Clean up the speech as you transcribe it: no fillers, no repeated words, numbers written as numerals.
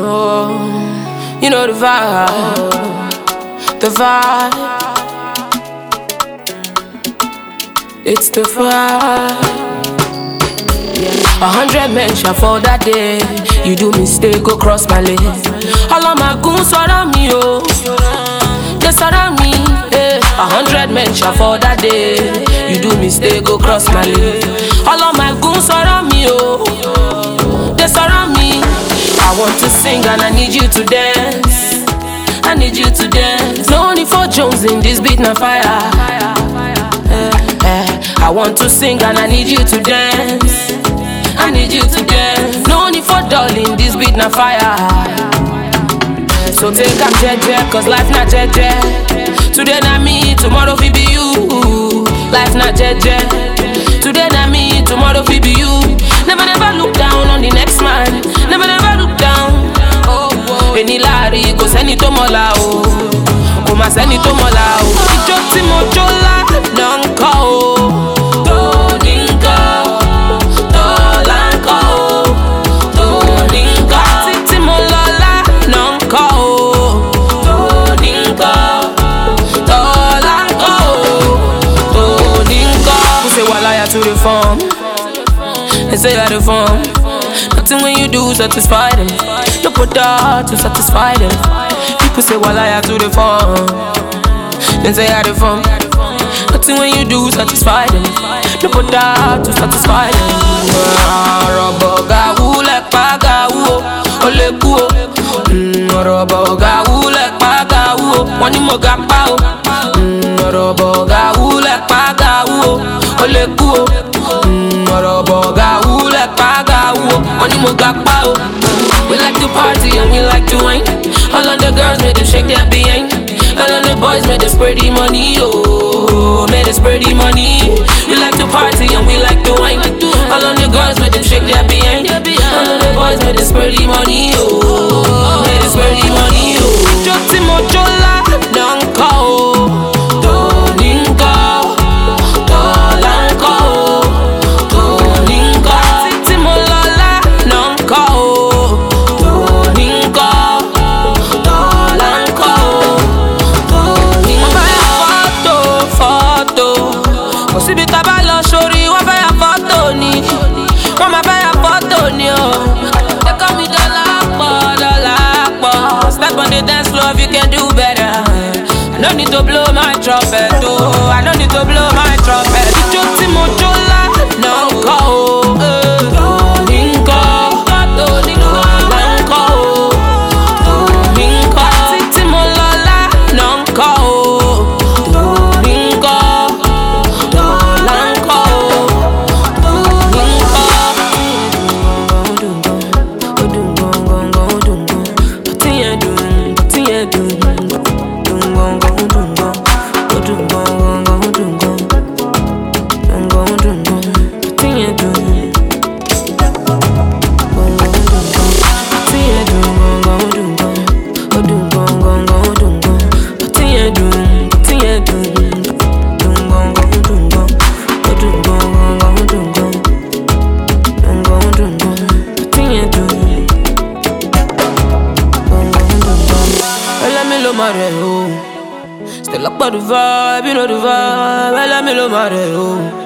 Oh, you know the vibe, the vibe. It's the vibe. 100 men shall fall that day. You do mistake, go cross my lane. All of my goons surround me, oh. They surround me, eh. 100 men shall fall that day. You do mistake, go cross my lane. All of my goons surround me, oh. They surround me. I want to sing and I need you to dance. I need you to dance. No only for Jones in this beat, na fire. I want to sing and I need you to dance. I need you to dance. No need for darling, this beat na fire. So take up jeje, cause life na jeje. Today na me, tomorrow fi be you. Life na jeje. Today na me, tomorrow fi be you. Never look down on the next man. Never look down. Oh, eni lari, ko seni to mola o. Ko ma seni to mola o. Ijo ti mo jola, nanka o. To the form, they say I the form. Nothing when you do satisfy them. No put that to satisfy them. People say while I to the form, they say I the form. Nothing when you do satisfy them. No put that to satisfy them. Robo gawu like pagawu, ole kuo. Robo gawu like pagawu, wani mo gapao. Robo gawu like pagawu. Ole kuo, robo gawu like pagawu. Money mo gapa o. We like to party and we like to wine. All of the girls made them shake their behind. All of the boys made them spread the money, oh, made them spread the money. We like to party and we like to wine. All of the girls made them shake their behind. All of the boys made them spread the money, oh, made them spread the money, oh. Joti mo jola, nanka o. You can do better. I don't need to blow my trumpet, oh. I don't need to blow my trumpet. Joti mo jola, nanka o. Ninka, nanka o. Ninka, titi mo lola, nanka o. Ninka, nanka Still up by the vibe, you know the vibe. Let me lo mare, oh.